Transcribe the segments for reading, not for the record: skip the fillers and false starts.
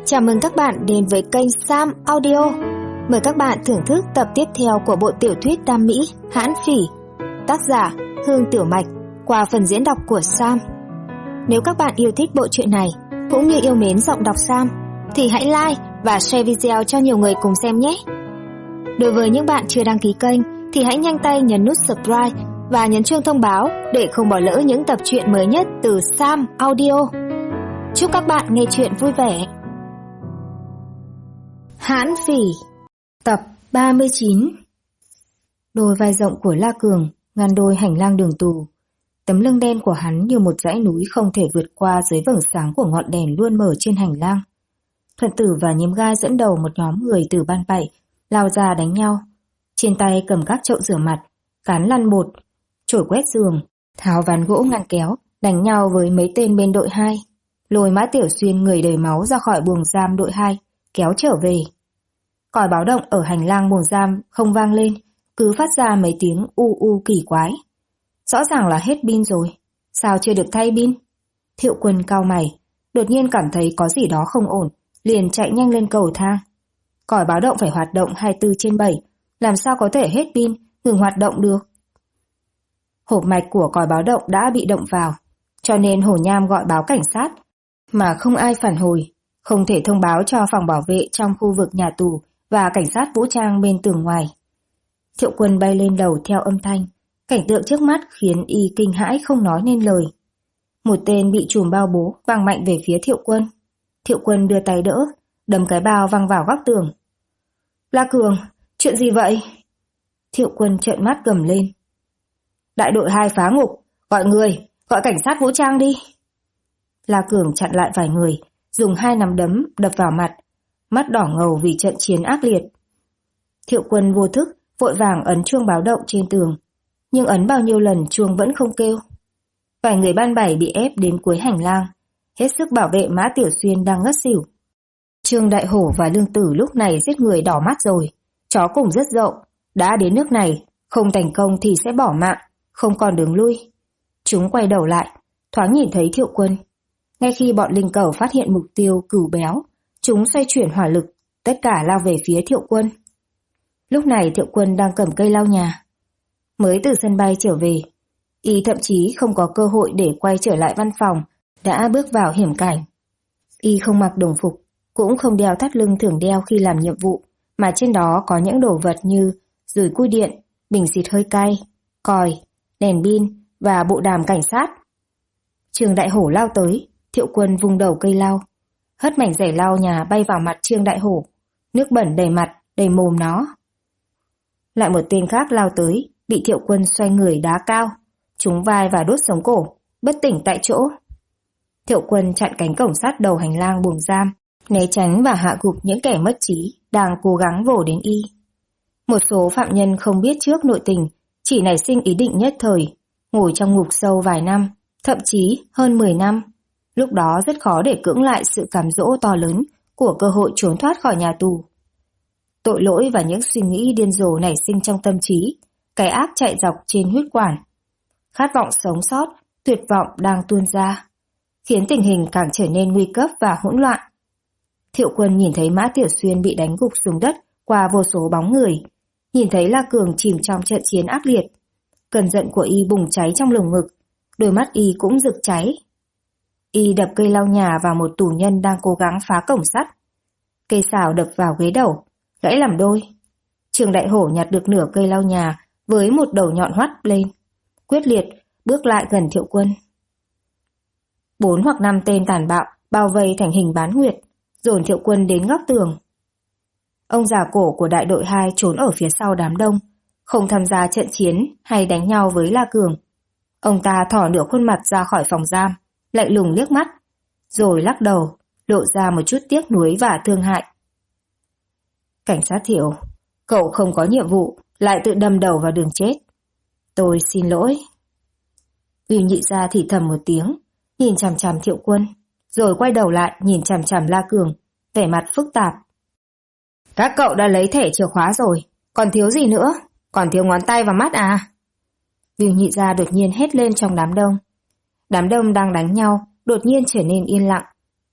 Chào mừng các bạn đến với kênh Sam Audio. Mời các bạn thưởng thức tập tiếp theo của bộ tiểu thuyết Đam Mỹ Hãn Phỉ, tác giả Hương Tiểu Mạch, qua phần diễn đọc của Sam. Nếu các bạn yêu thích bộ truyện này cũng như yêu mến giọng đọc Sam thì hãy like và share video cho nhiều người cùng xem nhé. Đối với những bạn chưa đăng ký kênh thì hãy nhanh tay nhấn nút subscribe và nhấn chuông thông báo để không bỏ lỡ những tập truyện mới nhất từ Sam Audio. Chúc các bạn nghe truyện vui vẻ. Hãn Phỉ, tập 39. Đôi vai rộng của La Cường ngăn đôi hành lang đường tù. Tấm lưng đen của hắn như một dãy núi không thể vượt qua dưới vầng sáng của ngọn đèn luôn mở trên hành lang. Thuận Tử và Nhiễm Gai dẫn đầu một nhóm người từ ban 7 lao ra đánh nhau. Trên tay cầm các chậu rửa mặt, cán lăn bột, chổi quét giường, tháo ván gỗ ngăn kéo, đánh nhau với mấy tên bên đội 2. Lôi Mã Tiểu Xuyên người đầy máu ra khỏi buồng giam đội 2, kéo trở về. Còi báo động ở hành lang buồng giam không vang lên, cứ phát ra mấy tiếng u u kỳ quái. Rõ ràng là hết pin rồi, sao chưa được thay pin? Thiệu Quân cau mày, đột nhiên cảm thấy có gì đó không ổn, liền chạy nhanh lên cầu thang. Còi báo động phải hoạt động 24/7, làm sao có thể hết pin, ngừng hoạt động được? Hộp mạch của còi báo động đã bị động vào, cho nên Hồ Nham gọi báo cảnh sát, mà không ai phản hồi, không thể thông báo cho phòng bảo vệ trong khu vực nhà tù và cảnh sát vũ trang bên tường ngoài. Thiệu Quân bay lên đầu theo âm thanh, cảnh tượng trước mắt khiến y kinh hãi không nói nên lời. Một tên bị chùm bao bố văng mạnh về phía Thiệu Quân. Thiệu Quân đưa tay đỡ, đâm cái bao văng vào góc tường. La Cường, chuyện gì vậy? Thiệu Quân trợn mắt gầm lên. Đại đội 2 phá ngục, gọi cảnh sát vũ trang đi. La Cường chặn lại vài người, dùng 2 nắm đấm đập vào mặt, mắt đỏ ngầu vì trận chiến ác liệt. Thiệu Quân vô thức, vội vàng ấn chuông báo động trên tường, nhưng ấn bao nhiêu lần chuông vẫn không kêu. Vài người ban 7 bị ép đến cuối hành lang, hết sức bảo vệ Mã Tiểu Xuyên đang ngất xỉu. Trương Đại Hổ và Lương Tử lúc này giết người đỏ mắt rồi, chó cùng rất dậu, đã đến nước này, không thành công thì sẽ bỏ mạng, không còn đường lui. Chúng quay đầu lại, thoáng nhìn thấy Thiệu Quân. Ngay khi bọn linh cẩu phát hiện mục tiêu Cửu Béo, chúng xoay chuyển hỏa lực, tất cả lao về phía Thiệu Quân. Lúc này Thiệu Quân đang cầm cây lau nhà. Mới từ sân bay trở về, y thậm chí không có cơ hội để quay trở lại văn phòng, đã bước vào hiểm cảnh. Y không mặc đồng phục, cũng không đeo thắt lưng thường đeo khi làm nhiệm vụ, mà trên đó có những đồ vật như dùi cui điện, bình xịt hơi cay, còi, đèn pin và bộ đàm cảnh sát. Trương Đại Hổ lao tới, Thiệu Quân vung đầu cây lau, hất mảnh rẻ lau nhà bay vào mặt Trương Đại Hổ, nước bẩn đầy mặt, đầy mồm nó. Lại một tên khác lao tới, bị Thiệu Quân xoay người đá cao, trúng vai và đốt sống cổ, bất tỉnh tại chỗ. Thiệu Quân chặn cánh cổng sắt đầu hành lang buồng giam, né tránh và hạ gục những kẻ mất trí đang cố gắng vồ đến y. Một số phạm nhân không biết trước nội tình, chỉ nảy sinh ý định nhất thời, ngồi trong ngục sâu vài năm, thậm chí hơn 10 năm. Lúc đó rất khó để cưỡng lại sự cám dỗ to lớn của cơ hội trốn thoát khỏi nhà tù. Tội lỗi và những suy nghĩ điên rồ nảy sinh trong tâm trí, cái ác chạy dọc trên huyết quản. Khát vọng sống sót, tuyệt vọng đang tuôn ra, khiến tình hình càng trở nên nguy cấp và hỗn loạn. Thiệu Quân nhìn thấy Mã Tiểu Xuyên bị đánh gục xuống đất qua vô số bóng người, nhìn thấy La Cường chìm trong trận chiến ác liệt. Cơn giận của y bùng cháy trong lồng ngực, đôi mắt y cũng rực cháy. Y đập cây lau nhà vào một tù nhân đang cố gắng phá cổng sắt. Cây sào đập vào ghế đầu, gãy làm đôi. Trương Đại Hổ nhặt được nửa cây lau nhà với một đầu nhọn hoắt lên, quyết liệt bước lại gần Thiệu Quân. 4 hoặc 5 tên tàn bạo bao vây thành hình bán nguyệt, dồn Thiệu Quân đến góc tường. Ông già cổ của đại đội 2 trốn ở phía sau đám đông, không tham gia trận chiến hay đánh nhau với La Cường. Ông ta thò nửa khuôn mặt ra khỏi phòng giam, lạnh lùng liếc mắt, rồi lắc đầu, lộ ra một chút tiếc nuối và thương hại. Cảnh sát Thiệu, cậu không có nhiệm vụ, lại tự đâm đầu vào đường chết. Tôi xin lỗi. Uy Nhị Gia thì thầm một tiếng, nhìn chằm chằm Thiệu Quân, rồi quay đầu lại nhìn chằm chằm La Cường, vẻ mặt phức tạp. Các cậu đã lấy thẻ chìa khóa rồi, còn thiếu gì nữa? Còn thiếu ngón tay và mắt à? Uy Nhị Gia đột nhiên hét lên trong đám đông. Đám đông đang đánh nhau, đột nhiên trở nên yên lặng.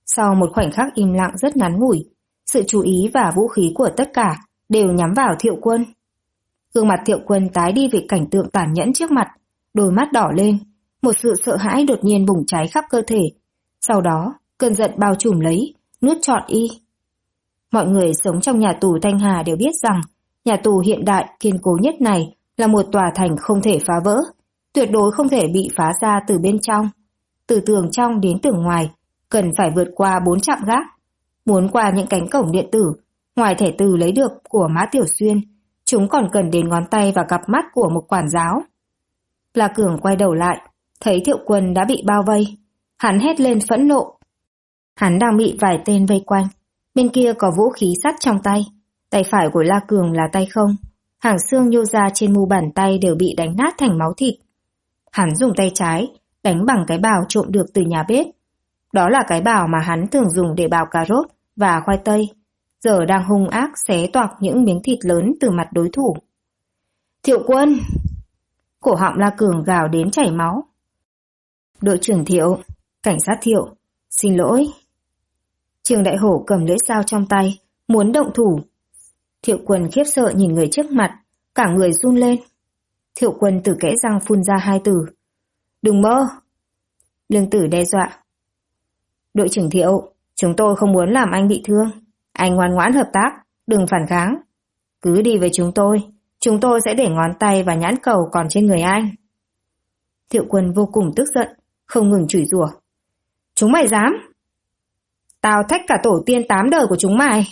Sau một khoảnh khắc im lặng rất ngắn ngủi, sự chú ý và vũ khí của tất cả đều nhắm vào Thiệu Quân. Gương mặt Thiệu Quân tái đi vì cảnh tượng tàn nhẫn trước mặt, đôi mắt đỏ lên, một sự sợ hãi đột nhiên bùng cháy khắp cơ thể. Sau đó, cơn giận bao trùm lấy, nuốt trọn y. Mọi người sống trong nhà tù Thanh Hà đều biết rằng nhà tù hiện đại kiên cố nhất này là một tòa thành không thể phá vỡ, tuyệt đối không thể bị phá ra từ bên trong. Từ tường trong đến tường ngoài, cần phải vượt qua 4 trạm gác. Muốn qua những cánh cổng điện tử, ngoài thẻ từ lấy được của Mã Tiểu Xuyên, chúng còn cần đến ngón tay và cặp mắt của một quản giáo. La Cường quay đầu lại, thấy Thiệu Quân đã bị bao vây. Hắn hét lên phẫn nộ. Hắn đang bị vài tên vây quanh. Bên kia có vũ khí sắt trong tay. Tay phải của La Cường là tay không. Hàng xương nhô ra trên mu bàn tay đều bị đánh nát thành máu thịt. Hắn dùng tay trái, đánh bằng cái bào trộm được từ nhà bếp. Đó là cái bào mà hắn thường dùng để bào cà rốt và khoai tây. Giờ đang hung ác xé toạc những miếng thịt lớn từ mặt đối thủ. Thiệu Quân! Cổ họng La Cường gào đến chảy máu. Đội trưởng Thiệu, cảnh sát Thiệu, xin lỗi. Trương Đại Hổ cầm lưỡi dao trong tay, muốn động thủ. Thiệu Quân khiếp sợ nhìn người trước mặt, cả người run lên. Thiệu Quân từ kẽ răng phun ra 2 từ. Đừng mơ! Lương Tử đe dọa. Đội trưởng Thiệu, chúng tôi không muốn làm anh bị thương. Anh ngoan ngoãn hợp tác, đừng phản kháng. Cứ đi với chúng tôi sẽ để ngón tay và nhãn cầu còn trên người anh. Thiệu Quân vô cùng tức giận, không ngừng chửi rủa. Chúng mày dám? Tao thách cả tổ tiên 8 đời của chúng mày.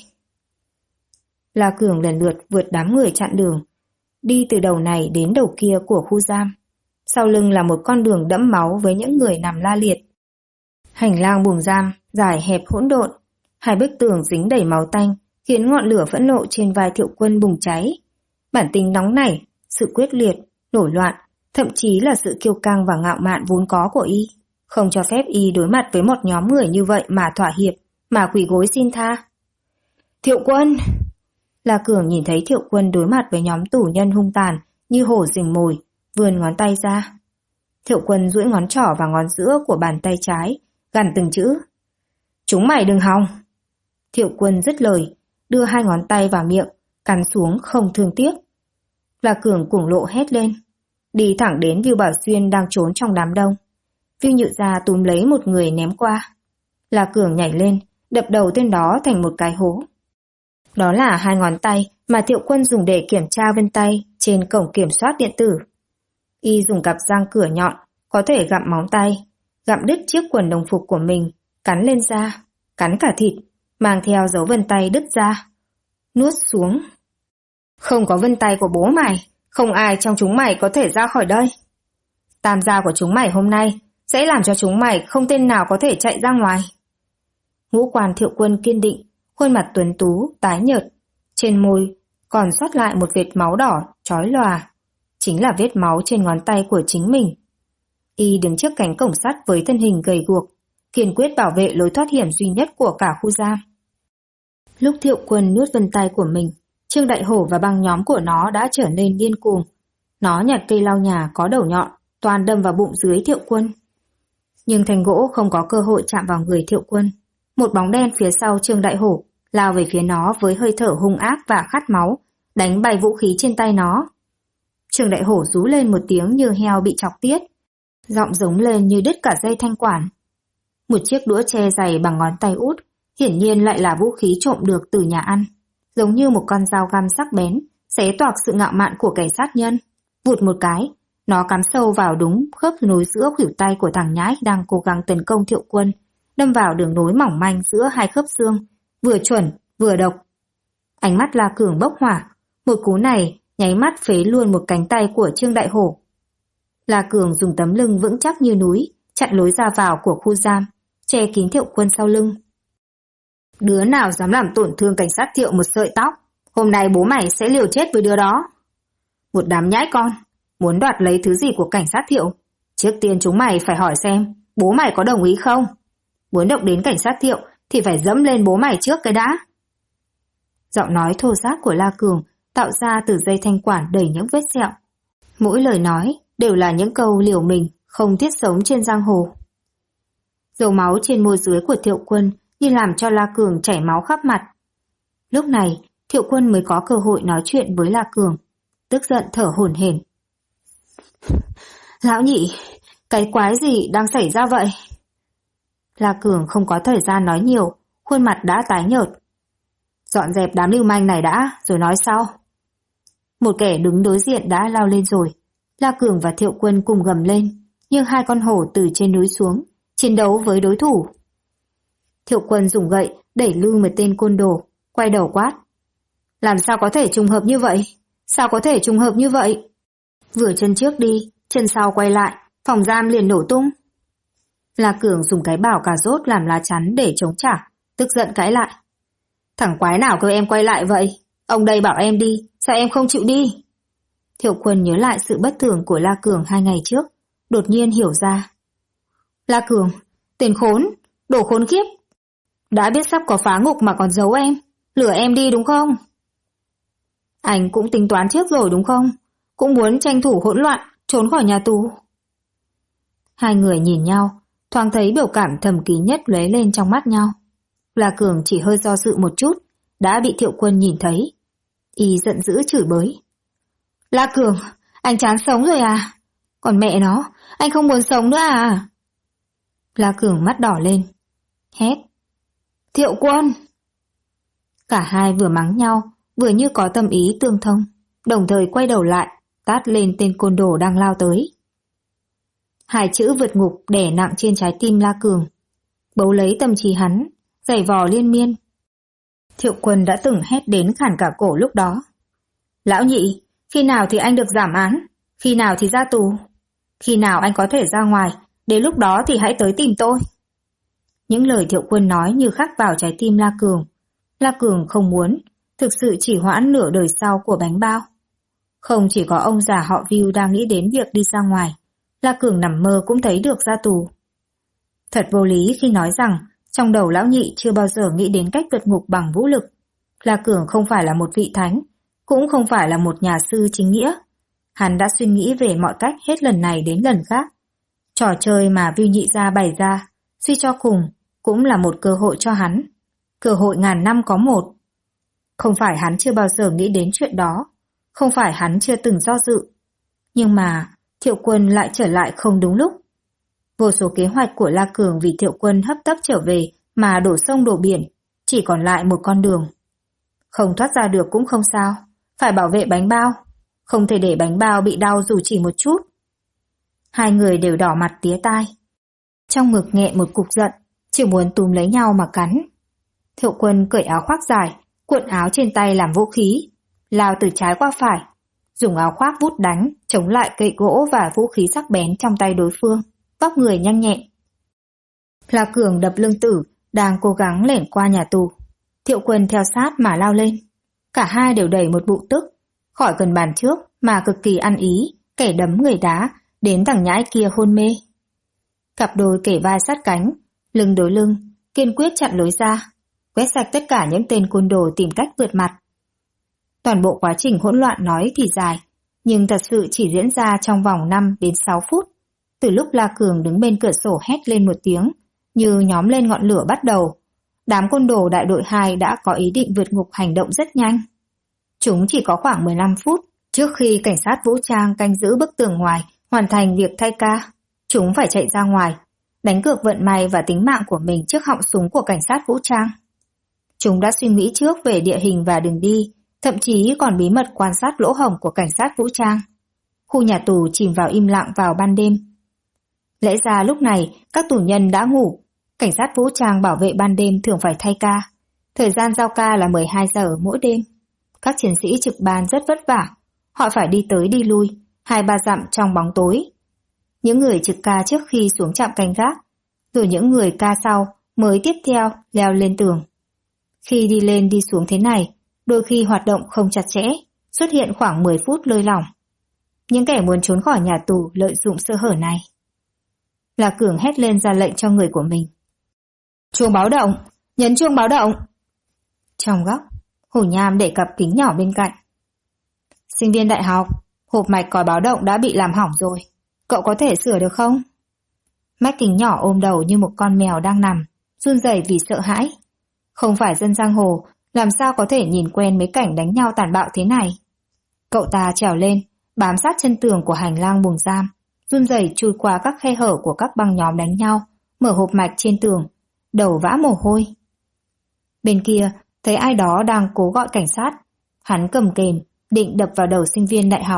La Cường lần lượt vượt đám người chặn đường, đi từ đầu này đến đầu kia của khu giam. Sau lưng là một con đường đẫm máu với những người nằm la liệt. Hành lang buồng giam dài hẹp hỗn độn, 2 bức tường dính đầy máu tanh khiến ngọn lửa phẫn nộ trên vai Thiệu Quân bùng cháy. Bản tính nóng nảy, sự quyết liệt, nổi loạn, thậm chí là sự kiêu căng và ngạo mạn vốn có của y, không cho phép y đối mặt với một nhóm người như vậy mà thỏa hiệp, mà quỳ gối xin tha. Thiệu Quân! La Cường nhìn thấy Thiệu Quân đối mặt với nhóm tù nhân hung tàn như hổ rình mồi, vươn ngón tay ra. Thiệu Quân duỗi ngón trỏ và ngón giữa của bàn tay trái, gằn từng chữ. Chúng mày đừng hòng! Thiệu Quân dứt lời, đưa 2 ngón tay vào miệng, cắn xuống không thương tiếc. La Cường cuồng lộ hét lên, đi thẳng đến Vưu Bảo Xuyên đang trốn trong đám đông. Vưu Nhự Gia túm lấy một người ném qua. La Cường nhảy lên, đập đầu tên đó thành một cái hố. Đó là 2 ngón tay mà Thiệu Quân dùng để kiểm tra vân tay trên cổng kiểm soát điện tử. Y dùng cặp răng cửa nhọn, có thể gặm móng tay, gặm đứt chiếc quần đồng phục của mình, cắn lên da, cắn cả thịt, mang theo dấu vân tay đứt ra, nuốt xuống. Không có vân tay của bố mày, không ai trong chúng mày có thể ra khỏi đây. Tam gia của chúng mày hôm nay sẽ làm cho chúng mày không tên nào có thể chạy ra ngoài. Ngũ quan Thiệu Quân kiên định, khuôn mặt tuấn tú, tái nhợt, trên môi còn sót lại một vệt máu đỏ chói lòa, chính là vết máu trên ngón tay của chính mình. Y đứng trước cánh cổng sắt với thân hình gầy guộc, kiên quyết bảo vệ lối thoát hiểm duy nhất của cả khu giam. Lúc Thiệu Quân nuốt vân tay của mình, Trương Đại Hổ và băng nhóm của nó đã trở nên điên cuồng. Nó nhặt cây lau nhà có đầu nhọn, toàn đâm vào bụng dưới Thiệu Quân. Nhưng thanh gỗ không có cơ hội chạm vào người Thiệu Quân. Một bóng đen phía sau Trương Đại Hổ lao về phía nó với hơi thở hung ác và khát máu, đánh bay vũ khí trên tay nó. Trương Đại Hổ rú lên một tiếng như heo bị chọc tiết, giọng giống lên như đứt cả dây thanh quản. Một chiếc đũa tre dày bằng ngón tay út, hiển nhiên lại là vũ khí trộm được từ nhà ăn, giống như một con dao găm sắc bén, xé toạc sự ngạo mạn của cảnh sát nhân. Vụt một cái, nó cắm sâu vào đúng khớp nối giữa khuỷu tay của thằng nhãi đang cố gắng tấn công Thiệu Quân, đâm vào đường nối mỏng manh giữa 2 khớp xương, vừa chuẩn, vừa độc. Ánh mắt La Cường bốc hỏa, một cú này nháy mắt phế luôn một cánh tay của Trương Đại Hổ. La Cường dùng tấm lưng vững chắc như núi, chặn lối ra vào của khu giam, che kín Thiệu Quân sau lưng. Đứa nào dám làm tổn thương cảnh sát Thiệu một sợi tóc, hôm nay bố mày sẽ liều chết với đứa đó. Một đám nhãi con, muốn đoạt lấy thứ gì của cảnh sát Thiệu, trước tiên chúng mày phải hỏi xem bố mày có đồng ý không. Muốn động đến cảnh sát Thiệu thì phải dẫm lên bố mày trước cái đã. Giọng nói thô ráp của La Cường tạo ra từ dây thanh quản đầy những vết sẹo. Mỗi lời nói đều là những câu liều mình, không thiết sống trên giang hồ. Dấu máu trên môi dưới của Thiệu Quân như làm cho La Cường chảy máu khắp mặt. Lúc này, Thiệu Quân mới có cơ hội nói chuyện với La Cường, tức giận thở hổn hển. Lão nhị, cái quái gì đang xảy ra vậy? La Cường không có thời gian nói nhiều, khuôn mặt đã tái nhợt. Dọn dẹp đám lưu manh này đã, rồi nói sau. Một kẻ đứng đối diện đã lao lên rồi. La Cường và Thiệu Quân cùng gầm lên, như hai con hổ từ trên núi xuống, chiến đấu với đối thủ. Thiệu Quân dùng gậy đẩy lưng một tên côn đồ, quay đầu quát. Làm sao có thể trùng hợp như vậy? Sao có thể trùng hợp như vậy? Vừa chân trước đi, chân sau quay lại, phòng giam liền nổ tung. La Cường dùng cái bảo cà rốt làm lá chắn để chống trả, tức giận cãi lại. Thằng quái nào kêu em quay lại vậy? Ông đây bảo em đi, sao em không chịu đi? Thiệu Quân nhớ lại sự bất thường của La Cường 2 ngày trước, đột nhiên hiểu ra. La Cường, tên khốn, đồ khốn kiếp. Đã biết sắp có phá ngục mà còn giấu em, lừa em đi đúng không? Anh cũng tính toán trước rồi đúng không? Cũng muốn tranh thủ hỗn loạn, trốn khỏi nhà tù. Hai người nhìn nhau, thoáng thấy biểu cảm thầm kín nhất lóe lên trong mắt nhau. La Cường chỉ hơi do dự một chút, đã bị Thiệu Quân nhìn thấy. Y giận dữ chửi bới. La Cường, anh chán sống rồi à? Còn mẹ nó, anh không muốn sống nữa à? La Cường mắt đỏ lên. Hét. Thiệu Quân! Cả hai vừa mắng nhau, vừa như có tâm ý tương thông, đồng thời quay đầu lại, tát lên tên côn đồ đang lao tới. Hai chữ vượt ngục đè nặng trên trái tim La Cường, bấu lấy tâm trí hắn, giày vò liên miên. Thiệu Quân đã từng hét đến khản cả cổ lúc đó. Lão nhị, khi nào thì anh được giảm án? Khi nào thì ra tù? Khi nào anh có thể ra ngoài? Đến lúc đó thì hãy tới tìm tôi. Những lời Thiệu Quân nói như khắc vào trái tim La Cường. La Cường không muốn, thực sự chỉ hoãn nửa đời sau của bánh bao. Không chỉ có ông già họ Viu đang nghĩ đến việc đi ra ngoài, La Cường nằm mơ cũng thấy được ra tù. Thật vô lý khi nói rằng trong đầu lão nhị chưa bao giờ nghĩ đến cách vượt ngục bằng vũ lực. La Cường không phải là một vị thánh, cũng không phải là một nhà sư chính nghĩa. Hắn đã suy nghĩ về mọi cách hết lần này đến lần khác. Trò chơi mà Viu nhị gia bày ra, suy cho cùng, cũng là một cơ hội cho hắn. Cơ hội ngàn năm có một. Không phải hắn chưa bao giờ nghĩ đến chuyện đó, không phải hắn chưa từng do dự. Nhưng mà Thiệu Quân lại trở lại không đúng lúc. Vô số kế hoạch của La Cường vì Thiệu Quân hấp tấp trở về mà đổ sông đổ biển, chỉ còn lại một con đường. Không thoát ra được cũng không sao, phải bảo vệ bánh bao, không thể để bánh bao bị đau dù chỉ một chút. Hai người đều đỏ mặt tía tai. Trong ngực nghẹn một cục giận, chỉ muốn túm lấy nhau mà cắn. Thiệu Quân cởi áo khoác dài, cuộn áo trên tay làm vũ khí, lao từ trái qua phải, dùng áo khoác vút đánh, chống lại cây gỗ và vũ khí sắc bén trong tay đối phương, vóc người nhanh nhẹn. La Cường đập lưng Tử, đang cố gắng lẻn qua nhà tù. Thiệu Quân theo sát mà lao lên. Cả hai đều đẩy một bụng tức, khỏi gần bàn trước mà cực kỳ ăn ý, kẻ đấm người đá, đến thằng nhãi kia hôn mê. Cặp đôi kể vai sát cánh, lưng đối lưng, kiên quyết chặn lối ra, quét sạch tất cả những tên côn đồ tìm cách vượt mặt. Toàn bộ quá trình hỗn loạn nói thì dài, nhưng thật sự chỉ diễn ra trong vòng 5 đến 6 phút. Từ lúc La Cường đứng bên cửa sổ hét lên một tiếng, như nhóm lên ngọn lửa bắt đầu, đám côn đồ đại đội 2 đã có ý định vượt ngục hành động rất nhanh. Chúng chỉ có khoảng 15 phút trước khi cảnh sát vũ trang canh giữ bức tường ngoài hoàn thành việc thay ca. Chúng phải chạy ra ngoài, đánh cược vận may và tính mạng của mình trước họng súng của cảnh sát vũ trang. Chúng đã suy nghĩ trước về địa hình và đường đi, thậm chí còn bí mật quan sát lỗ hổng của cảnh sát vũ trang. Khu nhà tù chìm vào im lặng vào ban đêm. Lẽ ra lúc này các tù nhân đã ngủ, cảnh sát vũ trang bảo vệ ban đêm thường phải thay ca. Thời gian giao ca là 12 giờ mỗi đêm. Các chiến sĩ trực ban rất vất vả, họ phải đi tới đi lui, 2-3 dặm trong bóng tối. Những người trực ca trước khi xuống trạm canh gác, rồi những người ca sau mới tiếp theo leo lên tường. Khi đi lên đi xuống thế này, đôi khi hoạt động không chặt chẽ, xuất hiện khoảng 10 phút lơi lỏng. Những kẻ muốn trốn khỏi nhà tù lợi dụng sơ hở này. La Cường hét lên ra lệnh cho người của mình. Chuông báo động, nhấn chuông báo động. Trong góc, Hổ Nham để cặp kính nhỏ bên cạnh. Sinh viên đại học, hộp mạch còi báo động đã bị làm hỏng rồi. Cậu có thể sửa được không? Mắt kính nhỏ ôm đầu như một con mèo đang nằm, run rẩy vì sợ hãi. Không phải dân giang hồ, làm sao có thể nhìn quen mấy cảnh đánh nhau tàn bạo thế này. Cậu ta trèo lên, bám sát chân tường của hành lang buồng giam, run rẩy chui qua các khe hở của các băng nhóm đánh nhau, mở hộp mạch trên tường, đầu vã mồ hôi. Bên kia, thấy ai đó đang cố gọi cảnh sát. Hắn cầm kềm, định đập vào đầu sinh viên đại học.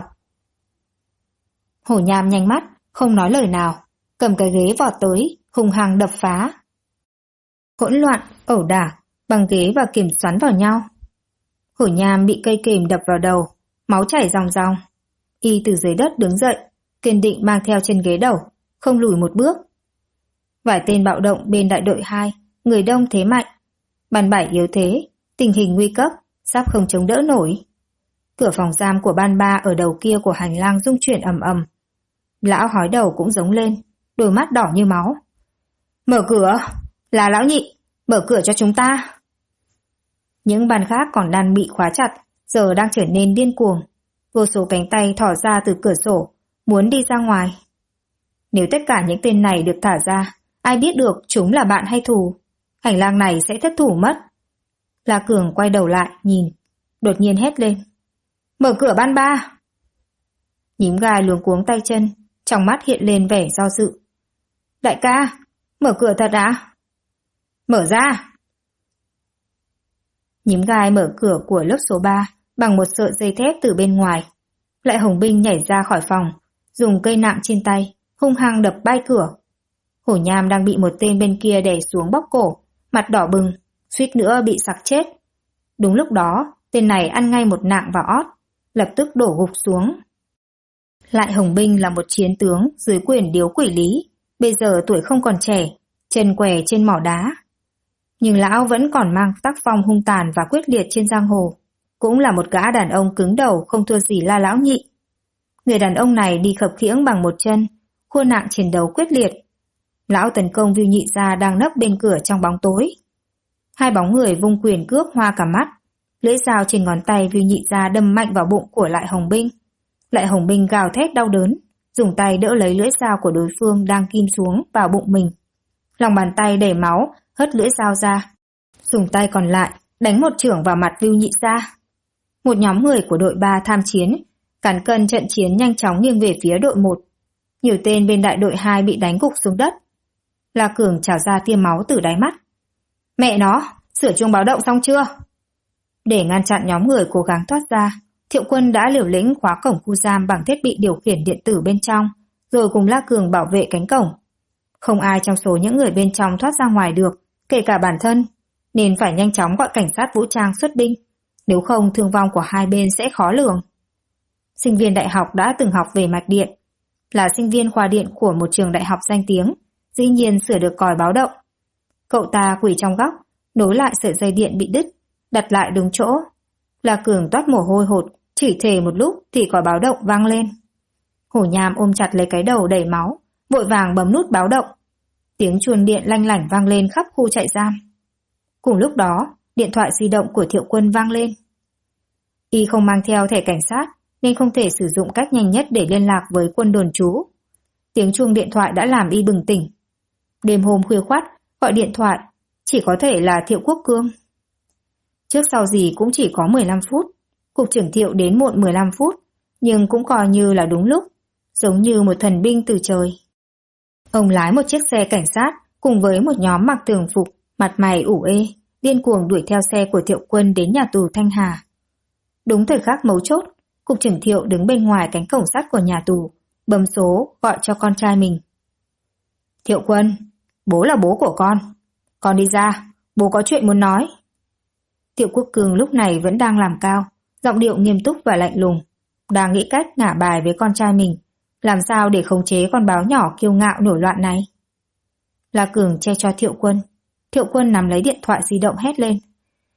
Hổ Nham nhanh mắt, không nói lời nào, cầm cái ghế vọt tới, hùng hăng đập phá. Hỗn loạn, ẩu đả, bằng ghế và kềm xoắn vào nhau. Hổ Nham bị cây kềm đập vào đầu, máu chảy ròng ròng. Y từ dưới đất đứng dậy, kiên định mang theo chân ghế đầu, không lùi một bước. Vài tên bạo động bên đại đội 2, người đông thế mạnh, ban 7 yếu thế, tình hình nguy cấp, sắp không chống đỡ nổi. Cửa phòng giam của ban 3 ở đầu kia của hành lang rung chuyển ầm ầm. Lão hói đầu cũng giống lên, đôi mắt đỏ như máu. Mở cửa, là lão nhị, mở cửa cho chúng ta. Những ban khác còn đang bị khóa chặt, giờ đang trở nên điên cuồng. Vô số cánh tay thỏ ra từ cửa sổ, muốn đi ra ngoài. Nếu tất cả những tên này được thả ra, ai biết được chúng là bạn hay thù. Hành lang này sẽ thất thủ mất. La Cường quay đầu lại, nhìn, đột nhiên hét lên. Mở cửa ban 3. Nhím gai luống cuống tay chân, trong mắt hiện lên vẻ do dự. Đại ca, mở cửa thật à? Mở ra. Nhím gai mở cửa của lớp số 3 bằng một sợi dây thép từ bên ngoài. Lại Hồng Binh nhảy ra khỏi phòng, dùng cây nặng trên tay, hung hăng đập bay cửa. Hổ Nham đang bị một tên bên kia đè xuống bóp cổ, mặt đỏ bừng, suýt nữa bị sặc chết. Đúng lúc đó, tên này ăn ngay một nạng vào ót, lập tức đổ gục xuống. Lại Hồng Binh là một chiến tướng dưới quyền điếu quỷ lý, bây giờ tuổi không còn trẻ, chân què trên mỏ đá. Nhưng lão vẫn còn mang tác phong hung tàn và quyết liệt trên giang hồ, cũng là một gã đàn ông cứng đầu không thua gì La lão nhị. Người đàn ông này đi khập khiễng bằng một chân, khuôn nặng chiến đấu quyết liệt. Lão tấn công Viu Nhị Gia đang nấp bên cửa trong bóng tối. Hai bóng người vung quyền cước hoa cả mắt, lưỡi dao trên ngón tay Viu Nhị Gia đâm mạnh vào bụng của Lại Hồng Binh. Lại Hồng Binh gào thét đau đớn, dùng tay đỡ lấy lưỡi dao của đối phương đang kim xuống vào bụng mình. Lòng bàn tay đầy máu, hất lưỡi dao ra, dùng tay còn lại đánh một chưởng vào mặt Viu Nhị Gia. Một nhóm người của đội 3 tham chiến, cán cân trận chiến nhanh chóng nghiêng về phía đội 1. Nhiều tên bên đại đội 2 bị đánh gục xuống đất. La Cường trào ra tia máu từ đáy mắt. Mẹ nó, sửa chuông báo động xong chưa? Để ngăn chặn nhóm người cố gắng thoát ra, Thiệu Quân đã liều lĩnh khóa cổng khu giam bằng thiết bị điều khiển điện tử bên trong, rồi cùng La Cường bảo vệ cánh cổng. Không ai trong số những người bên trong thoát ra ngoài được, kể cả bản thân, nên phải nhanh chóng gọi cảnh sát vũ trang xuất binh, nếu không thương vong của hai bên sẽ khó lường. Sinh viên đại học đã từng học về mạch điện, là sinh viên khoa điện của một trường đại học danh tiếng, dĩ nhiên sửa được còi báo động. Cậu ta quỳ trong góc, nối lại sợi dây điện bị đứt, đặt lại đúng chỗ. La Cường toát mồ hôi hột, chỉ thề một lúc thì còi báo động vang lên. Hổ Nham ôm chặt lấy cái đầu đầy máu, vội vàng bấm nút báo động. Tiếng chuông điện lanh lảnh vang lên khắp khu trại giam. Cùng lúc đó, điện thoại di động của Thiệu Quân vang lên. Y không mang theo thẻ cảnh sát nên không thể sử dụng cách nhanh nhất để liên lạc với quân đồn trú. Tiếng chuông điện thoại đã làm Y bừng tỉnh. Đêm hôm khuya khoắt, gọi điện thoại, chỉ có thể là Thiệu Quốc Cương. Trước sau gì cũng chỉ có 15 phút, cục trưởng Thiệu đến muộn 15 phút, nhưng cũng coi như là đúng lúc, giống như một thần binh từ trời. Ông lái một chiếc xe cảnh sát cùng với một nhóm mặc thường phục, mặt mày ủ ê, điên cuồng đuổi theo xe của Thiệu Quân đến nhà tù Thanh Hà. Đúng thời khắc mấu chốt, cục trưởng Thiệu đứng bên ngoài cánh cổng sắt của nhà tù, bấm số gọi cho con trai mình. Thiệu Quân, bố là bố của con đi ra, bố có chuyện muốn nói. Thiệu Quốc Cương lúc này vẫn đang làm cao, giọng điệu nghiêm túc và lạnh lùng, đang nghĩ cách ngả bài với con trai mình, làm sao để khống chế con báo nhỏ kiêu ngạo nổi loạn này. La Cường che cho Thiệu Quân. Thiệu Quân nắm lấy điện thoại di động hét lên.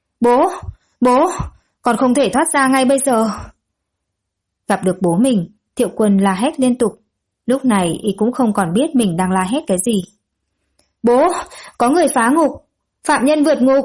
Bố, con không thể thoát ra ngay bây giờ. Gặp được bố mình, Thiệu Quân la hét liên tục. Lúc này y cũng không còn biết mình đang la hét cái gì. Bố, có người phá ngục, phạm nhân vượt ngục.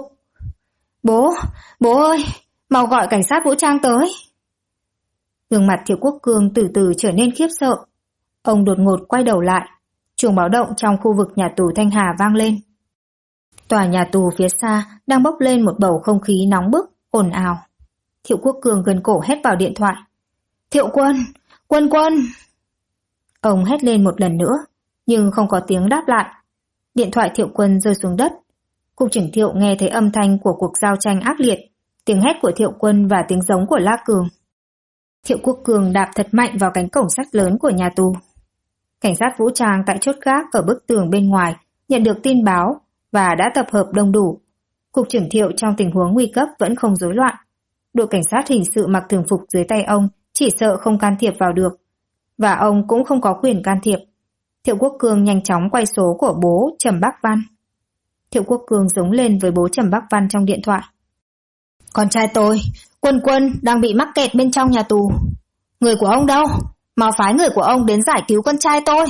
Bố ơi, mau gọi cảnh sát vũ trang tới. Gương mặt Thiệu Quốc Cương từ từ trở nên khiếp sợ. Ông đột ngột quay đầu lại. Chuông báo động trong khu vực nhà tù Thanh Hà vang lên. Tòa nhà tù phía xa đang bốc lên một bầu không khí nóng bức, ồn ào. Thiệu Quốc Cường gần cổ hét vào điện thoại. Thiệu Quân! Quân Quân! Ông hét lên một lần nữa, nhưng không có tiếng đáp lại. Điện thoại Thiệu Quân rơi xuống đất. Cục trưởng Thiệu nghe thấy âm thanh của cuộc giao tranh ác liệt, tiếng hét của Thiệu Quân và tiếng giống của La Cường. Thiệu Quốc Cường đạp thật mạnh vào cánh cổng sắt lớn của nhà tù. Cảnh sát vũ trang tại chốt gác ở bức tường bên ngoài nhận được tin báo và đã tập hợp đông đủ. Cục trưởng Thiệu trong tình huống nguy cấp vẫn không rối loạn. Đội cảnh sát hình sự mặc thường phục dưới tay ông chỉ sợ không can thiệp vào được. Và ông cũng không có quyền can thiệp. Thiệu Quốc Cường nhanh chóng quay số của bố Trầm Bắc Văn. Thiệu Quốc Cường giống lên với bố Trầm Bắc Văn trong điện thoại. Con trai tôi, Quân Quân đang bị mắc kẹt bên trong nhà tù. Người của ông đâu? Mau phái người của ông đến giải cứu con trai tôi.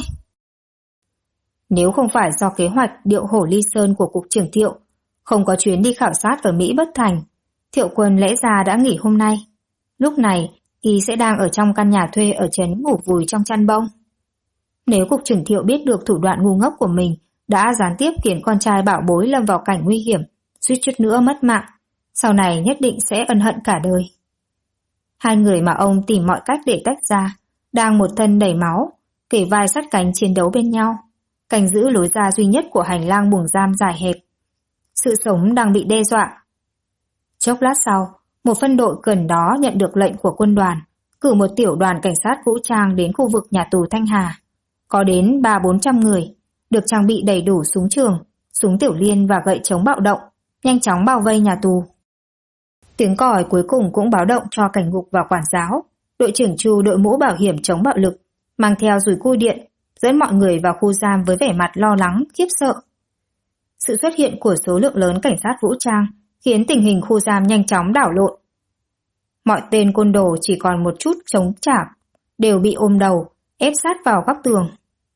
Nếu không phải do kế hoạch điệu hổ ly sơn của Cục trưởng Thiệu, không có chuyến đi khảo sát ở Mỹ bất thành, Thiệu Quân lẽ ra đã nghỉ hôm nay. Lúc này, y sẽ đang ở trong căn nhà thuê ở trấn ngủ vùi trong chăn bông. Nếu Cục trưởng Thiệu biết được thủ đoạn ngu ngốc của mình đã gián tiếp khiến con trai bảo bối lâm vào cảnh nguy hiểm, suýt chút nữa mất mạng, sau này nhất định sẽ ân hận cả đời. Hai người mà ông tìm mọi cách để tách ra, đang một thân đầy máu, kề vai sát cánh chiến đấu bên nhau, canh giữ lối ra duy nhất của hành lang buồng giam dài hẹp. Sự sống đang bị đe dọa. Chốc lát sau, một phân đội gần đó nhận được lệnh của quân đoàn, cử một tiểu đoàn cảnh sát vũ trang đến khu vực nhà tù Thanh Hà. Có đến 300-400 người, được trang bị đầy đủ súng trường, súng tiểu liên và gậy chống bạo động, nhanh chóng bao vây nhà tù. Tiếng còi cuối cùng cũng báo động cho cảnh ngục và quản giáo. Đội trưởng Chu đội mũ bảo hiểm chống bạo lực, mang theo dùi cui điện, dẫn mọi người vào khu giam với vẻ mặt lo lắng, khiếp sợ. Sự xuất hiện của số lượng lớn cảnh sát vũ trang khiến tình hình khu giam nhanh chóng đảo lộn. Mọi tên côn đồ chỉ còn một chút chống trả, đều bị ôm đầu, ép sát vào góc tường.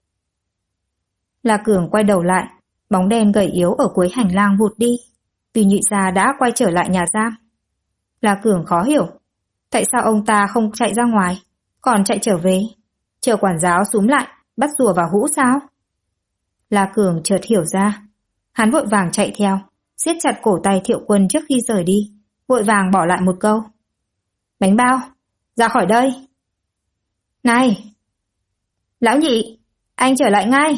La Cường quay đầu lại, bóng đen gầy yếu ở cuối hành lang vụt đi. Vì nhị gia đã quay trở lại nhà giam. La Cường khó hiểu, tại sao ông ta không chạy ra ngoài, còn chạy trở về, chờ quản giáo xúm lại, bắt rùa vào hũ sao? La Cường chợt hiểu ra, hắn vội vàng chạy theo, siết chặt cổ tay Thiệu Quân trước khi rời đi, vội vàng bỏ lại một câu. Bánh bao, ra khỏi đây. Này! Lão nhị, anh trở lại ngay.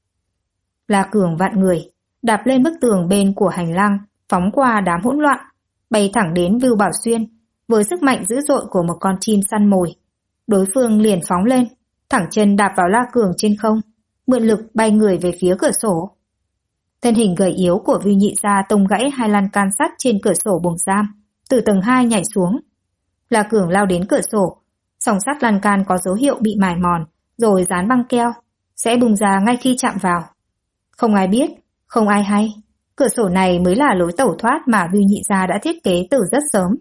La Cường vặn người, đạp lên bức tường bên của hành lang, phóng qua đám hỗn loạn, bay thẳng đến Vưu Bảo Xuyên, với sức mạnh dữ dội của một con chim săn mồi. Đối phương liền phóng lên, thẳng chân đạp vào La Cường trên không, mượn lực bay người về phía cửa sổ. Thân hình gầy yếu của Vưu nhị gia tông gãy hai lan can sắt trên cửa sổ buồng giam, từ tầng 2 nhảy xuống. La Cường lao đến cửa sổ, song sắt lan can có dấu hiệu bị mài mòn, rồi dán băng keo, sẽ bung ra ngay khi chạm vào. Không ai biết, không ai hay, cửa sổ này mới là lối tẩu thoát mà Vưu nhị gia đã thiết kế từ rất sớm.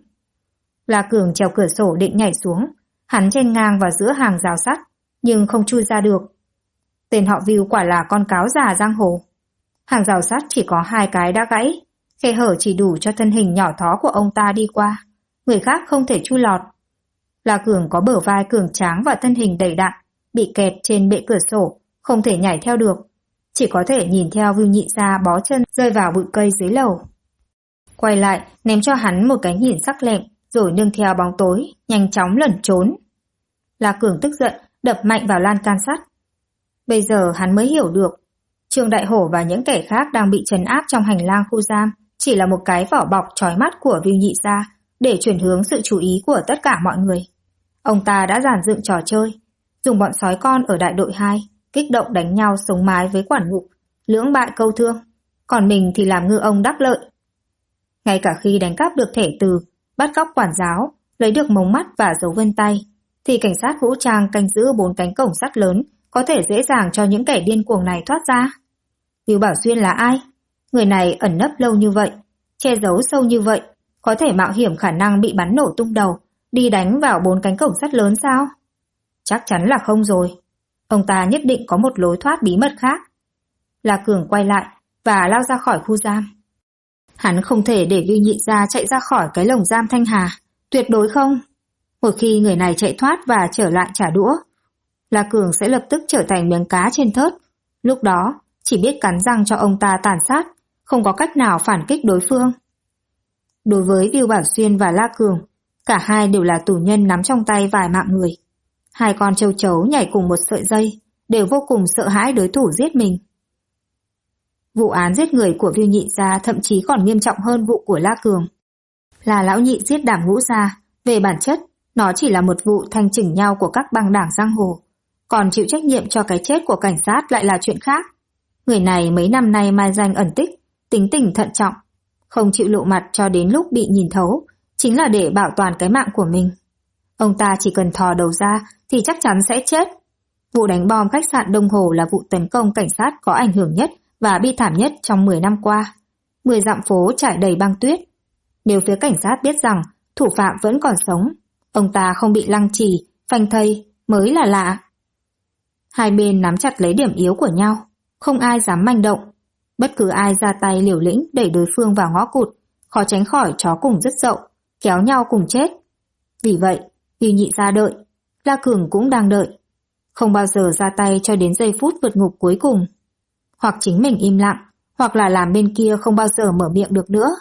La Cường trèo cửa sổ định nhảy xuống, hắn chen ngang vào giữa hàng rào sắt, nhưng không chui ra được. Tên họ Vưu quả là con cáo già giang hồ. Hàng rào sắt chỉ có 2 cái đã gãy, khe hở chỉ đủ cho thân hình nhỏ thó của ông ta đi qua, người khác không thể chui lọt. La Cường có bờ vai cường tráng và thân hình đầy đặn, bị kẹt trên bệ cửa sổ, không thể nhảy theo được, chỉ có thể nhìn theo Vưu nhị gia bó chân rơi vào bụi cây dưới lầu. Quay lại, ném cho hắn một cái nhìn sắc lẹm, rồi nương theo bóng tối, nhanh chóng lẩn trốn. La Cường tức giận, đập mạnh vào lan can sắt. Bây giờ hắn mới hiểu được, Trương Đại Hổ và những kẻ khác đang bị trấn áp trong hành lang khu giam chỉ là một cái vỏ bọc trói mắt của Vưu nhị gia để chuyển hướng sự chú ý của tất cả mọi người. Ông ta đã dàn dựng trò chơi, dùng bọn sói con ở đại đội 2 kích động đánh nhau sống mái với quản ngục, lưỡng bại câu thương, còn mình thì làm ngư ông đắc lợi. Ngay cả khi đánh cắp được thẻ từ, bắt cóc quản giáo, lấy được mống mắt và dấu vân tay, thì cảnh sát vũ trang canh giữ 4 cánh cổng sắt lớn có thể dễ dàng cho những kẻ điên cuồng này thoát ra. Vưu Bảo Xuyên là ai? Người này ẩn nấp lâu như vậy, che giấu sâu như vậy, có thể mạo hiểm khả năng bị bắn nổ tung đầu, đi đánh vào 4 cánh cổng sắt lớn sao? Chắc chắn là không rồi. Ông ta nhất định có một lối thoát bí mật khác. La Cường quay lại và lao ra khỏi khu giam. Hắn không thể để Vưu nhị gia chạy ra khỏi cái lồng giam Thanh Hà, tuyệt đối không. Một khi người này chạy thoát và trở lại trả đũa, La Cường sẽ lập tức trở thành miếng cá trên thớt. Lúc đó, chỉ biết cắn răng cho ông ta tàn sát, không có cách nào phản kích đối phương. Đối với Viu Bảo Xuyên và La Cường, cả hai đều là tù nhân nắm trong tay vài mạng người. Hai con châu chấu nhảy cùng một sợi dây, đều vô cùng sợ hãi đối thủ giết mình. Vụ án giết người của Viu Nhị gia thậm chí còn nghiêm trọng hơn vụ của La Cường. Là lão nhị giết Đàm Ngũ gia, về bản chất, nó chỉ là một vụ thanh chỉnh nhau của các băng đảng giang hồ. Còn chịu trách nhiệm cho cái chết của cảnh sát lại là chuyện khác. Người này mấy năm nay mai danh ẩn tích, tính tình thận trọng, không chịu lộ mặt cho đến lúc bị nhìn thấu, chính là để bảo toàn cái mạng của mình. Ông ta chỉ cần thò đầu ra thì chắc chắn sẽ chết. Vụ đánh bom khách sạn Đông Hồ là vụ tấn công cảnh sát có ảnh hưởng nhất và bi thảm nhất trong 10 năm qua. 10 dặm phố trải đầy băng tuyết. Nếu phía cảnh sát biết rằng thủ phạm vẫn còn sống, ông ta không bị lăng trì, phanh thây mới là lạ. Hai bên nắm chặt lấy điểm yếu của nhau, không ai dám manh động. Bất cứ ai ra tay liều lĩnh đẩy đối phương vào ngõ cụt, khó tránh khỏi chó cùng rất dậu, kéo nhau cùng chết. Vì vậy, Viu Nhị gia đợi, La Cường cũng đang đợi. Không bao giờ ra tay cho đến giây phút vượt ngục cuối cùng. Hoặc chính mình im lặng, hoặc là làm bên kia không bao giờ mở miệng được nữa.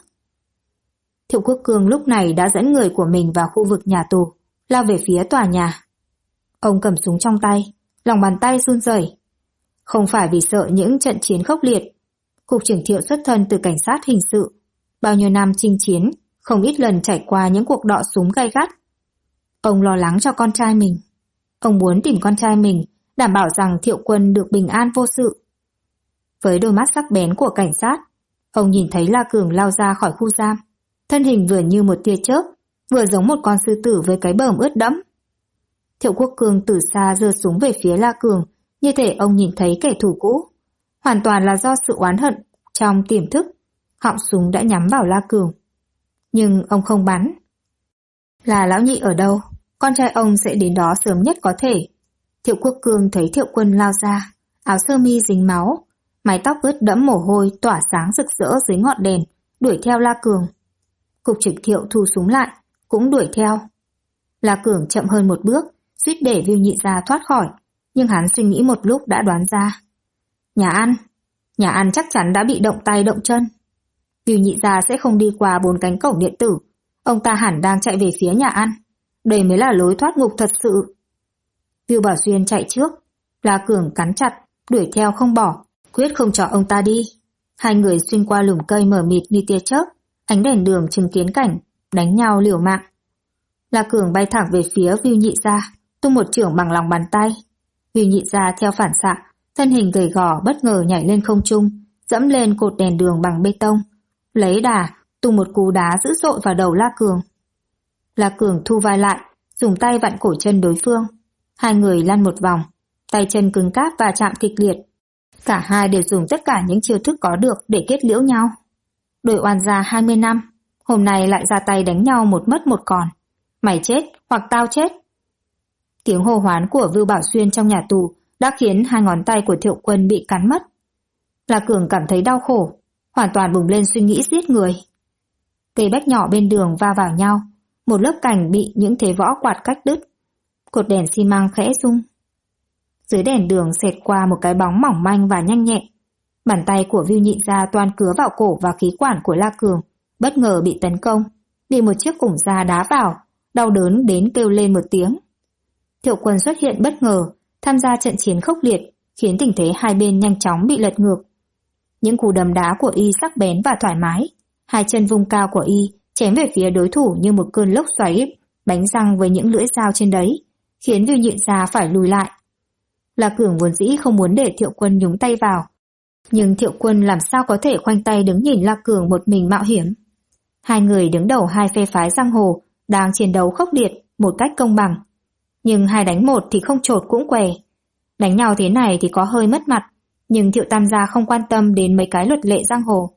Thiệu Quốc Cương lúc này đã dẫn người của mình vào khu vực nhà tù, lao về phía tòa nhà. Ông cầm súng trong tay, lòng bàn tay run rẩy. Không phải vì sợ những trận chiến khốc liệt. Cục trưởng Thiệu xuất thân từ cảnh sát hình sự, bao nhiêu năm chinh chiến, không ít lần trải qua những cuộc đọ súng gay gắt. Ông lo lắng cho con trai mình. Ông muốn tìm con trai mình, đảm bảo rằng Thiệu Quân được bình an vô sự. Với đôi mắt sắc bén của cảnh sát, ông nhìn thấy La Cường lao ra khỏi khu giam. Thân hình vừa như một tia chớp, vừa giống một con sư tử với cái bờm ướt đẫm. Thiệu Quốc Cương từ xa giơ súng về phía La Cường, như thể ông nhìn thấy kẻ thù cũ. Hoàn toàn là do sự oán hận trong tiềm thức, họng súng đã nhắm vào La Cường. Nhưng ông không bắn. Là lão nhị ở đâu, con trai ông sẽ đến đó sớm nhất có thể. Thiệu Quốc Cương thấy Thiệu Quân lao ra, áo sơ mi dính máu, mái tóc ướt đẫm mồ hôi tỏa sáng rực rỡ dưới ngọn đèn, đuổi theo La Cường. Cục trưởng Thiệu thu súng lại, cũng đuổi theo. La Cường chậm hơn một bước, suýt để Viu Nhị gia thoát khỏi, nhưng hắn suy nghĩ một lúc đã đoán ra. Nhà ăn chắc chắn đã bị động tay động chân. Viu Nhị gia sẽ không đi qua 4 cánh cổng điện tử, ông ta hẳn đang chạy về phía nhà ăn. Đây mới là lối thoát ngục thật sự. Viu Bảo Xuyên chạy trước, La Cường cắn chặt, đuổi theo không bỏ, quyết không cho ông ta đi. Hai người xuyên qua lùm cây mờ mịt như tia chớp, ánh đèn đường chứng kiến cảnh đánh nhau liều mạng. La Cường bay thẳng về phía Viu Nhị gia, tung một chưởng bằng lòng bàn tay. Viu Nhị gia theo phản xạ, thân hình gầy gò bất ngờ nhảy lên không trung, dẫm lên cột đèn đường bằng bê tông, lấy đà tung một cú đá dữ dội vào đầu La Cường. La Cường thu vai lại, dùng tay vặn cổ chân đối phương. Hai người lăn một vòng, tay chân cứng cáp và chạm kịch liệt. Cả hai đều dùng tất cả những chiêu thức có được để kết liễu nhau. Đội oan gia 20 năm, hôm nay lại ra tay đánh nhau một mất một còn. Mày chết hoặc tao chết. Tiếng hô hoán của Vưu Bảo Xuyên trong nhà tù đã khiến hai ngón tay của Thiệu Quân bị cắn mất. La Cường cảm thấy đau khổ, hoàn toàn bùng lên suy nghĩ giết người. Cây bách nhỏ bên đường va vào nhau, một lớp cành bị những thế võ quạt cách đứt. Cột đèn xi măng khẽ rung. Dưới đèn đường xẹt qua một cái bóng mỏng manh và nhanh nhẹn. Bàn tay của Viu Nhị gia toan cứa vào cổ và khí quản của La Cường, bất ngờ bị tấn công, bị một chiếc củng da đá vào, đau đớn đến kêu lên một tiếng. Thiệu Quân xuất hiện bất ngờ, tham gia trận chiến khốc liệt, khiến tình thế hai bên nhanh chóng bị lật ngược. Những cú đấm đá của y sắc bén và thoải mái, hai chân vung cao của y chém về phía đối thủ như một cơn lốc xoáy, bánh răng với những lưỡi dao trên đấy, khiến Viu Nhị gia phải lùi lại. La Cường vốn dĩ không muốn để Thiệu Quân nhúng tay vào, nhưng Thiệu Quân làm sao có thể khoanh tay đứng nhìn La Cường một mình mạo hiểm. Hai người đứng đầu hai phe phái giang hồ đang chiến đấu khốc liệt một cách công bằng, nhưng hai đánh một thì không chột cũng què. Đánh nhau thế này thì có hơi mất mặt, nhưng Thiệu Tam gia không quan tâm đến mấy cái luật lệ giang hồ.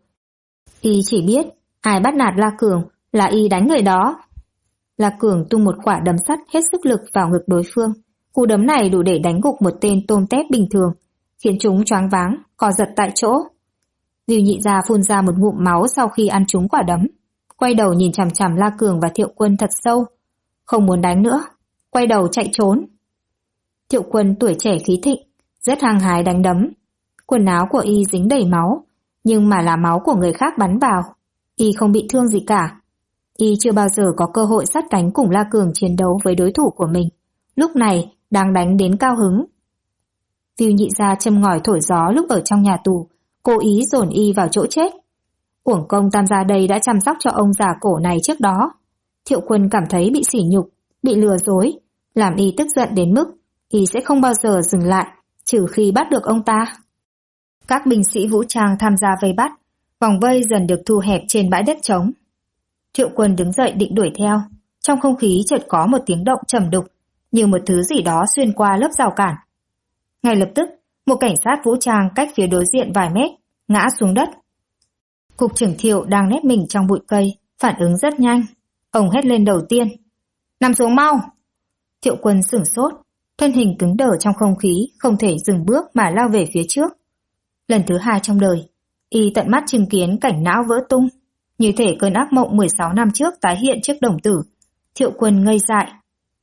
Y chỉ biết ai bắt nạt La Cường là y đánh người đó. La Cường tung một quả đấm sắt hết sức lực vào ngực đối phương. Cú đấm này đủ để đánh gục một tên tôm tép bình thường, khiến chúng choáng váng, co giật tại chỗ. Viu Nhị gia phun ra một ngụm máu sau khi ăn trúng quả đấm, quay đầu nhìn chằm chằm La Cường và Thiệu Quân thật sâu, không muốn đánh nữa, quay đầu chạy trốn. Thiệu Quân tuổi trẻ khí thịnh, rất hăng hái đánh đấm. Quần áo của y dính đầy máu, nhưng mà là máu của người khác bắn vào. Y không bị thương gì cả. Y chưa bao giờ có cơ hội sát cánh cùng La Cường chiến đấu với đối thủ của mình. Lúc này đang đánh đến cao hứng. Viu Nhị Gia châm ngòi thổi gió lúc ở trong nhà tù, cố ý dồn Y vào chỗ chết. Uổng công Tam gia đây đã chăm sóc cho ông già cổ này trước đó. Thiệu Quân cảm thấy bị sỉ nhục, bị lừa dối, làm Y tức giận đến mức Y sẽ không bao giờ dừng lại, trừ khi bắt được ông ta. Các binh sĩ vũ trang tham gia vây bắt, vòng vây dần được thu hẹp trên bãi đất trống. Thiệu Quân đứng dậy định đuổi theo, trong không khí chợt có một tiếng động trầm đục, như một thứ gì đó xuyên qua lớp rào cản. Ngay lập tức, một cảnh sát vũ trang cách phía đối diện vài mét, ngã xuống đất. Cục trưởng Thiệu đang nép mình trong bụi cây, phản ứng rất nhanh. Ông hét lên đầu tiên. Nằm xuống mau! Thiệu Quân sửng sốt, thân hình cứng đờ trong không khí, không thể dừng bước mà lao về phía trước. Lần thứ 2 trong đời, Y tận mắt chứng kiến cảnh não vỡ tung, như thể cơn ác mộng 16 năm trước tái hiện trước đồng tử. Thiệu Quân ngây dại.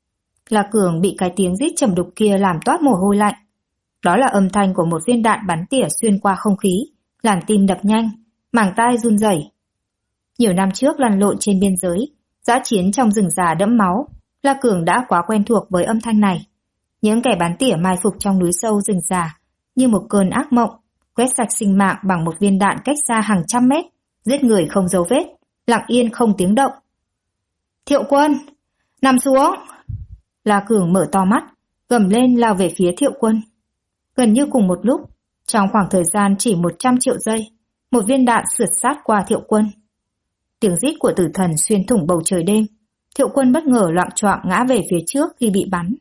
La Cường bị cái tiếng rít trầm đục kia làm toát mồ hôi lạnh. Đó là âm thanh của một viên đạn bắn tỉa xuyên qua không khí, làm tim đập nhanh, màng tai run rẩy. Nhiều năm trước lăn lộn trên biên giới, dã chiến trong rừng già đẫm máu, La Cường đã quá quen thuộc với âm thanh này. Những kẻ bắn tỉa mai phục trong núi sâu rừng già, như một cơn ác mộng, quét sạch sinh mạng bằng một viên đạn cách xa hàng trăm mét, giết người không dấu vết, lặng yên không tiếng động. Thiệu Quân! Nằm xuống! La Cường mở to mắt, gầm lên lao về phía Thiệu Quân. Gần như cùng một lúc, trong khoảng thời gian chỉ 100 triệu giây, một viên đạn sượt sát qua Thiệu Quân. Tiếng rít của tử thần xuyên thủng bầu trời đêm. Thiệu Quân bất ngờ loạng choạng ngã về phía trước khi bị bắn.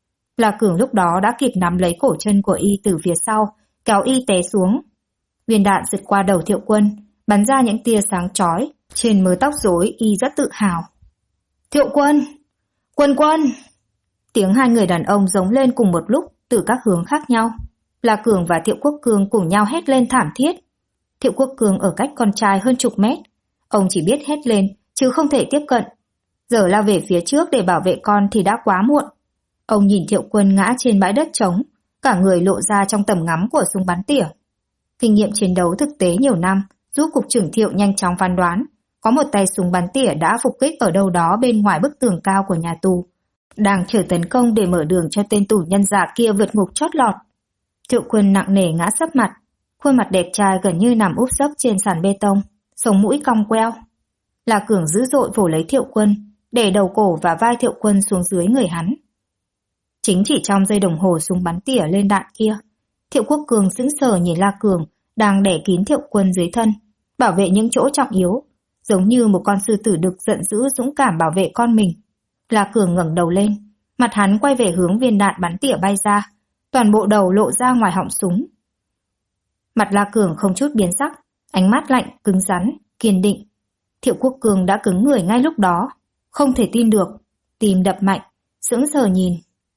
La Cường lúc đó đã kịp nắm lấy cổ chân của Y từ phía sau, kéo Y té xuống. Viên đạn rượt qua đầu Thiệu Quân, bắn ra những tia sáng chói trên mớ tóc rối. Y rất tự hào. Thiệu Quân! Quân Quân! Tiếng hai người đàn ông giống lên cùng một lúc từ các hướng khác nhau. La Cường và Thiệu Quốc Cương cùng nhau hét lên thảm thiết. Thiệu Quốc Cương ở cách con trai hơn chục mét. Ông chỉ biết hét lên, chứ không thể tiếp cận. Giờ lao về phía trước để bảo vệ con thì đã quá muộn. Ông nhìn Thiệu Quân ngã trên bãi đất trống, cả người lộ ra trong tầm ngắm của súng bắn tỉa. Kinh nghiệm chiến đấu thực tế nhiều năm giúp cục trưởng Thiệu nhanh chóng phán đoán có một tay súng bắn tỉa đã phục kích ở đâu đó bên ngoài bức tường cao của nhà tù, đang chờ tấn công để mở đường cho tên tù nhân giả kia vượt ngục chót lọt. Thiệu Quân nặng nề ngã sấp mặt, khuôn mặt đẹp trai gần như nằm úp sấp trên sàn bê tông, sống mũi cong queo. La Cường dữ dội vồ lấy Thiệu Quân, để đầu cổ và vai Thiệu Quân xuống dưới người hắn. Chính chỉ trong giây đồng hồ súng bắn tỉa lên đạn kia, Thiệu Quốc Cường sững sờ nhìn La Cường đang đè kín Thiệu Quân dưới thân, bảo vệ những chỗ trọng yếu, giống như một con sư tử đực giận dữ dũng cảm bảo vệ con mình. La Cường ngẩng đầu lên, mặt hắn quay về hướng viên đạn bắn tỉa bay ra, toàn bộ đầu lộ ra ngoài họng súng. Mặt La Cường không chút biến sắc, ánh mắt lạnh, cứng rắn, kiên định. Thiệu Quốc Cường đã cứng người ngay lúc đó, không thể tin được, tim đập mạnh, sững sờ nhìn.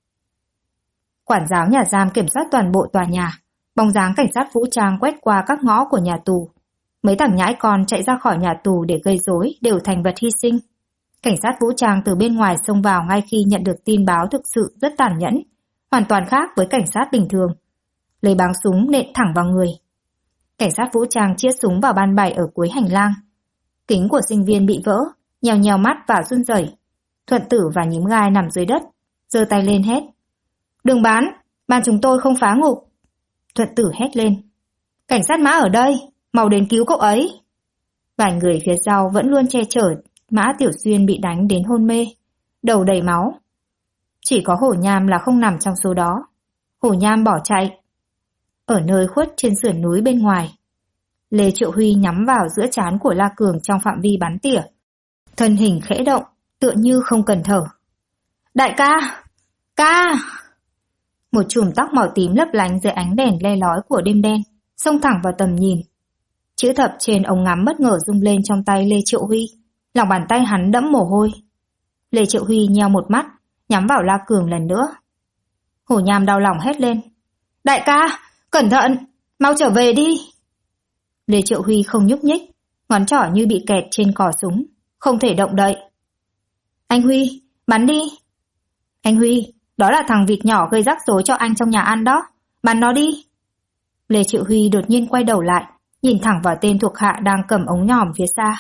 Quản giáo nhà giam kiểm soát toàn bộ tòa nhà, bóng dáng cảnh sát vũ trang quét qua các ngõ của nhà tù. Mấy thằng nhãi con chạy ra khỏi nhà tù để gây rối đều thành vật hy sinh. Cảnh sát vũ trang từ bên ngoài xông vào ngay khi nhận được tin báo thực sự rất tàn nhẫn, hoàn toàn khác với cảnh sát bình thường. Lấy báng súng nện thẳng vào người. Cảnh sát vũ trang chĩa súng vào ban bảy ở cuối hành lang. Kính của sinh viên bị vỡ, nhèo nhèo mắt và run rẩy. Thuận Tử và Nhím Gai nằm dưới đất, giơ tay lên hét. Đừng bắn, ban chúng tôi không phá ngục. Thuận Tử hét lên. Cảnh sát Mã ở đây, mau đến cứu cậu ấy. Vài người phía sau vẫn luôn che chở Mã Tiểu Xuyên bị đánh đến hôn mê, đầu đầy máu. Chỉ có Hổ Nham là không nằm trong số đó. Hổ Nham bỏ chạy. Ở nơi khuất trên sườn núi bên ngoài, Lê Triệu Huy nhắm vào giữa trán của La Cường trong phạm vi bắn tỉa. Thân hình khẽ động, tựa như không cần thở. Đại ca! Ca! Một chùm tóc màu tím lấp lánh dưới ánh đèn le lói của đêm đen, xông thẳng vào tầm nhìn. Chữ thập trên ống ngắm bất ngờ rung lên trong tay Lê Triệu Huy, lòng bàn tay hắn đẫm mồ hôi. Lê Triệu Huy nheo một mắt, nhắm vào La Cường lần nữa. Hổ Nham đau lòng hét lên. Đại ca! Cẩn thận! Mau trở về đi! Lê Triệu Huy không nhúc nhích, ngón trỏ như bị kẹt trên cò súng, không thể động đậy. Anh Huy, bắn đi! Anh Huy, đó là thằng vịt nhỏ gây rắc rối cho anh trong nhà ăn đó, bắn nó đi! Lê Triệu Huy đột nhiên quay đầu lại, nhìn thẳng vào tên thuộc hạ đang cầm ống nhòm phía xa.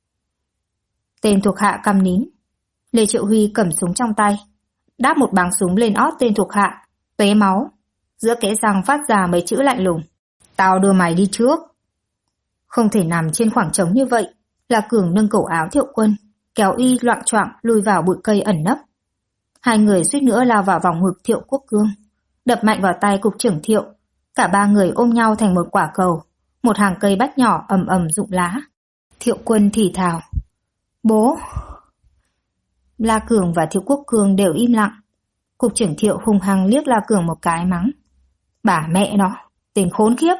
Tên thuộc hạ câm nín. Lê Triệu Huy cầm súng trong tay, đáp một báng súng lên ót tên thuộc hạ, tóe máu. Giữa kẽ răng phát ra mấy chữ lạnh lùng: "Tao đưa mày đi trước." Không thể nằm trên khoảng trống như vậy. La Cường nâng cổ áo Thiệu Quân, kéo y loạng choạng lùi vào bụi cây ẩn nấp. Hai người suýt nữa lao vào vòng ngực Thiệu Quốc Cương, đập mạnh vào tay cục trưởng Thiệu. Cả ba người ôm nhau thành một quả cầu, một hàng cây bách nhỏ ầm ầm rụng lá. Thiệu Quân thì thào: "Bố." La Cường và Thiệu Quốc Cương đều im lặng. Cục trưởng Thiệu hung hăng liếc La Cường một cái mắng: "Bà mẹ nó, tên khốn khiếp."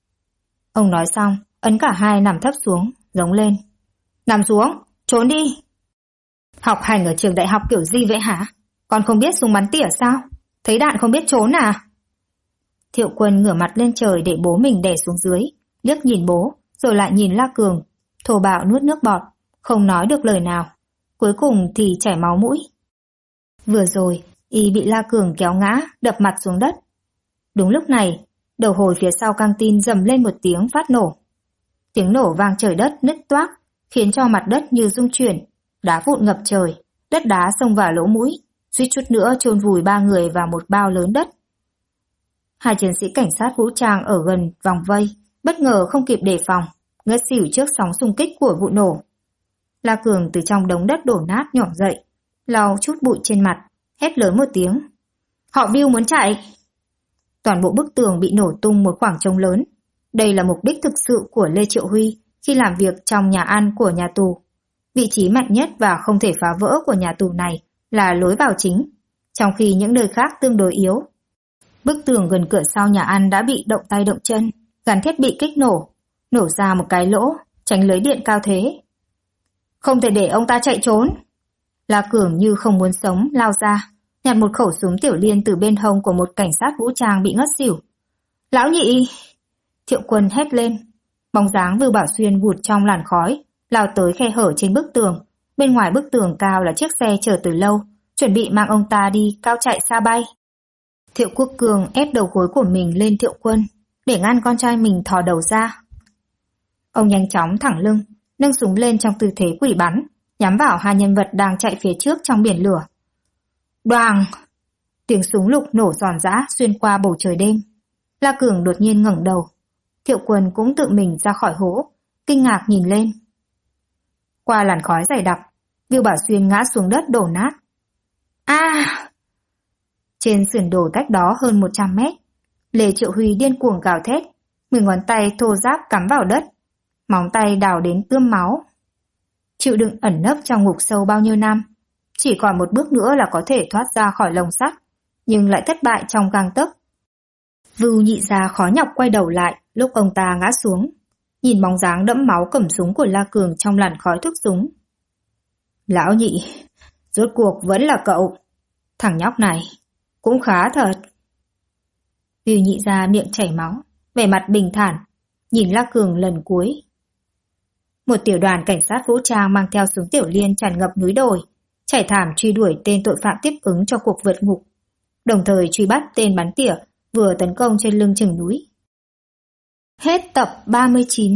Ông nói xong, ấn cả hai nằm thấp xuống, giống lên: "Nằm xuống, trốn đi." "Học hành ở trường đại học kiểu gì vậy hả? Con không biết súng bắn tỉa sao? Thấy đạn không biết trốn à?" Thiệu Quân ngửa mặt lên trời để bố mình đè xuống dưới, liếc nhìn bố, rồi lại nhìn La Cường, thô bạo nuốt nước bọt, không nói được lời nào. Cuối cùng thì chảy máu mũi. Vừa rồi, y bị La Cường kéo ngã, đập mặt xuống đất. Đúng lúc này, đầu hồi phía sau căng tin rầm lên một tiếng phát nổ. Tiếng nổ vang trời đất nứt toác, khiến cho mặt đất như rung chuyển, đá vụn ngập trời, đất đá xông vào lỗ mũi, suýt chút nữa chôn vùi ba người vào một bao lớn đất. Hai chiến sĩ cảnh sát vũ trang ở gần vòng vây, bất ngờ không kịp đề phòng, ngất xỉu trước sóng xung kích của vụ nổ. La Cường từ trong đống đất đổ nát nhỏm dậy, lau chút bụi trên mặt, hét lớn một tiếng: "Họ Bill muốn chạy!" Toàn bộ bức tường bị nổ tung một khoảng trống lớn. Đây là mục đích thực sự của Lê Triệu Huy khi làm việc trong nhà ăn của nhà tù. Vị trí mạnh nhất và không thể phá vỡ của nhà tù này là lối vào chính, trong khi những nơi khác tương đối yếu. Bức tường gần cửa sau nhà ăn đã bị động tay động chân, gắn thiết bị kích nổ, nổ ra một cái lỗ, tránh lưới điện cao thế. "Không thể để ông ta chạy trốn." La Cường như không muốn sống lao ra, nhặt một khẩu súng tiểu liên từ bên hông của một cảnh sát vũ trang bị ngất xỉu. "Lão nhị!" Thiệu Quân hét lên. Bóng dáng Vưu Bảo Xuyên vụt trong làn khói, lao tới khe hở trên bức tường. Bên ngoài bức tường cao là chiếc xe chờ từ lâu, chuẩn bị mang ông ta đi cao chạy xa bay. Thiệu Quốc Cường ép đầu gối của mình lên Thiệu Quân, để ngăn con trai mình thò đầu ra. Ông nhanh chóng thẳng lưng, nâng súng lên trong tư thế quỷ bắn, nhắm vào hai nhân vật đang chạy phía trước trong biển lửa. Đoàng! Tiếng súng lục nổ giòn giã xuyên qua bầu trời đêm. La Cường đột nhiên ngẩng đầu. Thiệu Quân cũng tự mình ra khỏi hố, kinh ngạc nhìn lên. Qua làn khói dày đặc, Vưu Bảo Xuyên ngã xuống đất đổ nát. A! Trên sườn đồi cách đó hơn 100 mét, Lê Triệu Huy điên cuồng gào thét, 10 ngón tay thô ráp cắm vào đất, móng tay đào đến tươm máu. Chịu đựng ẩn nấp trong ngục sâu bao nhiêu năm, chỉ còn một bước nữa là có thể thoát ra khỏi lồng sắt, nhưng lại thất bại trong gang tấc. Vưu Nhị Gia khó nhọc quay đầu lại lúc ông ta ngã xuống, nhìn bóng dáng đẫm máu cầm súng của La Cường trong làn khói thuốc súng. Lão Nhị, rốt cuộc vẫn là cậu. Thằng nhóc này cũng khá thật. Vưu Nhị Gia miệng chảy máu, vẻ mặt bình thản, nhìn La Cường lần cuối. Một tiểu đoàn cảnh sát vũ trang mang theo súng tiểu liên tràn ngập núi đồi, trải thảm truy đuổi tên tội phạm tiếp ứng cho cuộc vượt ngục, đồng thời truy bắt tên bắn tỉa vừa tấn công trên lưng chừng núi. Hết tập 39.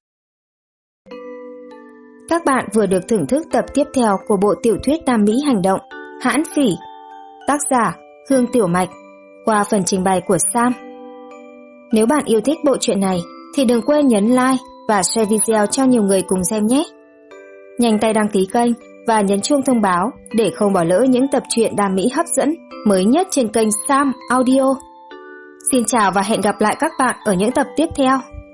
Các bạn vừa được thưởng thức tập tiếp theo của bộ tiểu thuyết Nam Mỹ hành động Hãn Phỉ, tác giả Hương Tiểu Mạch, qua phần trình bày của Sam. Nếu bạn yêu thích bộ truyện này thì đừng quên nhấn like và share video cho nhiều người cùng xem nhé. Nhanh tay đăng ký kênh và nhấn chuông thông báo để không bỏ lỡ những tập truyện Nam Mỹ hấp dẫn mới nhất trên kênh Sam Audio. Xin chào và hẹn gặp lại các bạn ở những tập tiếp theo.